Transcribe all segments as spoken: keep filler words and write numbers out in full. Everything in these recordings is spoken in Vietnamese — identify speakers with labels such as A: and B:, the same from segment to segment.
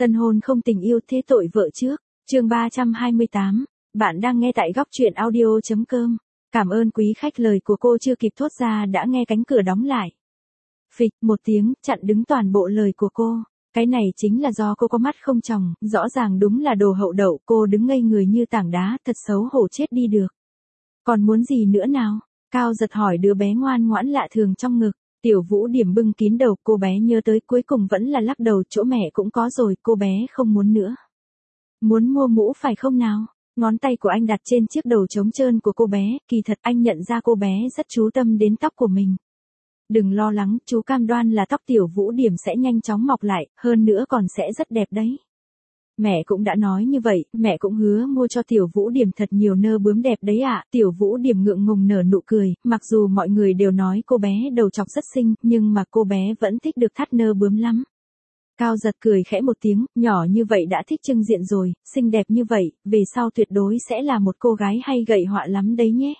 A: Tân hôn không tình yêu thế tội vợ trước. Chương ba trăm hai mươi tám. Bạn đang nghe tại góc truyện audio chấm com. Cảm ơn quý khách, lời của cô chưa kịp thốt ra đã nghe cánh cửa đóng lại. Phịch một tiếng, chặn đứng toàn bộ lời của cô. Cái này chính là do cô có mắt không tròng, rõ ràng đúng là đồ hậu đậu. Cô đứng ngây người như tảng đá, thật xấu hổ chết đi được. Còn muốn gì nữa nào? Cao Giật hỏi đứa bé ngoan ngoãn lạ thường trong ngực. Tiểu Vũ Điểm bưng kín đầu, cô bé nhớ tới cuối cùng vẫn là lắc đầu, chỗ mẹ cũng có rồi, cô bé không muốn nữa. Muốn mua mũ phải không nào? Ngón tay của anh đặt trên chiếc đầu trống trơn của cô bé, kỳ thật anh nhận ra cô bé rất chú tâm đến tóc của mình. Đừng lo lắng, chú cam đoan là tóc Tiểu Vũ Điểm sẽ nhanh chóng mọc lại, hơn nữa còn sẽ rất đẹp đấy. Mẹ cũng đã nói như vậy, mẹ cũng hứa mua cho Tiểu Vũ Điểm thật nhiều nơ bướm đẹp đấy ạ. À. Tiểu Vũ Điểm ngượng ngùng nở nụ cười, mặc dù mọi người đều nói cô bé đầu trọc rất xinh, nhưng mà cô bé vẫn thích được thắt nơ bướm lắm. Cao Giật cười khẽ một tiếng, nhỏ như vậy đã thích trưng diện rồi, xinh đẹp như vậy, về sau tuyệt đối sẽ là một cô gái hay gậy họa lắm đấy nhé.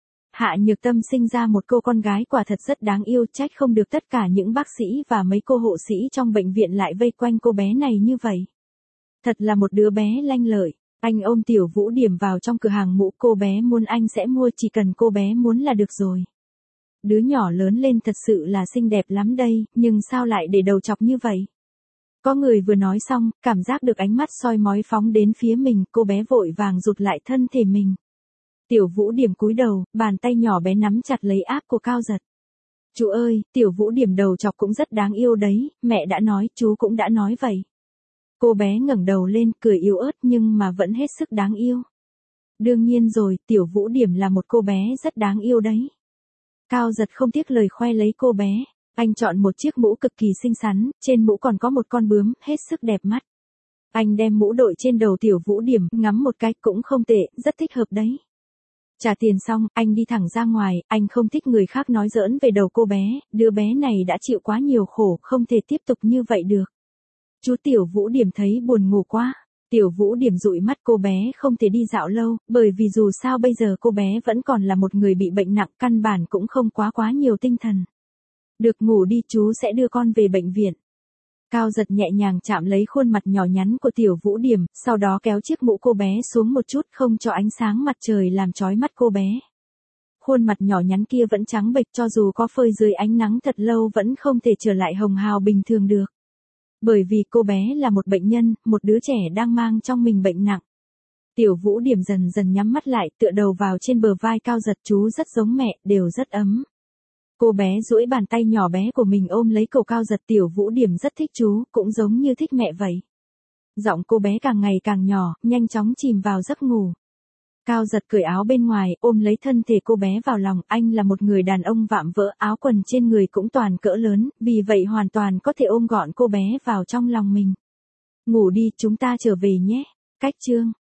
A: Hạ Nhược Tâm sinh ra một cô con gái quả thật rất đáng yêu, trách không được tất cả những bác sĩ và mấy cô hộ sĩ trong bệnh viện lại vây quanh cô bé này như vậy. Thật là một đứa bé lanh lợi. Anh ôm Tiểu Vũ Điểm vào trong cửa hàng mũ, cô bé muốn anh sẽ mua, chỉ cần cô bé muốn là được rồi. Đứa nhỏ lớn lên thật sự là xinh đẹp lắm đây, nhưng sao lại để đầu chọc như vậy? Có người vừa nói xong, cảm giác được ánh mắt soi mói phóng đến phía mình, cô bé vội vàng rụt lại thân thể mình. Tiểu Vũ Điểm cúi đầu, bàn tay nhỏ bé nắm chặt lấy áp của Cao Giật. Chú ơi, Tiểu Vũ Điểm đầu chọc cũng rất đáng yêu đấy, mẹ đã nói, chú cũng đã nói vậy. Cô bé ngẩng đầu lên, cười yếu ớt nhưng mà vẫn hết sức đáng yêu. Đương nhiên rồi, Tiểu Vũ Điểm là một cô bé rất đáng yêu đấy. Cao Giật không tiếc lời khoe lấy cô bé. Anh chọn một chiếc mũ cực kỳ xinh xắn, trên mũ còn có một con bướm, hết sức đẹp mắt. Anh đem mũ đội trên đầu Tiểu Vũ Điểm, ngắm một cái cũng không tệ, rất thích hợp đấy. Trả tiền xong, anh đi thẳng ra ngoài, anh không thích người khác nói giỡn về đầu cô bé, đứa bé này đã chịu quá nhiều khổ, không thể tiếp tục như vậy được. Chú Tiểu Vũ Điểm thấy buồn ngủ quá. Tiểu Vũ Điểm dụi mắt, cô bé không thể đi dạo lâu, bởi vì dù sao bây giờ cô bé vẫn còn là một người bị bệnh nặng, căn bản cũng không quá quá nhiều tinh thần. Được, ngủ đi, chú sẽ đưa con về bệnh viện. Cao Giật nhẹ nhàng chạm lấy khuôn mặt nhỏ nhắn của Tiểu Vũ Điểm, sau đó kéo chiếc mũ cô bé xuống một chút, không cho ánh sáng mặt trời làm chói mắt cô bé. Khuôn mặt nhỏ nhắn kia vẫn trắng bệch, cho dù có phơi dưới ánh nắng thật lâu vẫn không thể trở lại hồng hào bình thường được. Bởi vì cô bé là một bệnh nhân, một đứa trẻ đang mang trong mình bệnh nặng. Tiểu Vũ Điểm dần dần nhắm mắt lại, tựa đầu vào trên bờ vai Cao Giật, chú rất giống mẹ, đều rất ấm. Cô bé duỗi bàn tay nhỏ bé của mình ôm lấy cổ Cao Giật, Tiểu Vũ Điểm rất thích chú, cũng giống như thích mẹ vậy. Giọng cô bé càng ngày càng nhỏ, nhanh chóng chìm vào giấc ngủ. Cao Giật cởi áo bên ngoài, ôm lấy thân thể cô bé vào lòng, anh là một người đàn ông vạm vỡ, áo quần trên người cũng toàn cỡ lớn, vì vậy hoàn toàn có thể ôm gọn cô bé vào trong lòng mình. Ngủ đi, chúng ta trở về nhé. Cách chương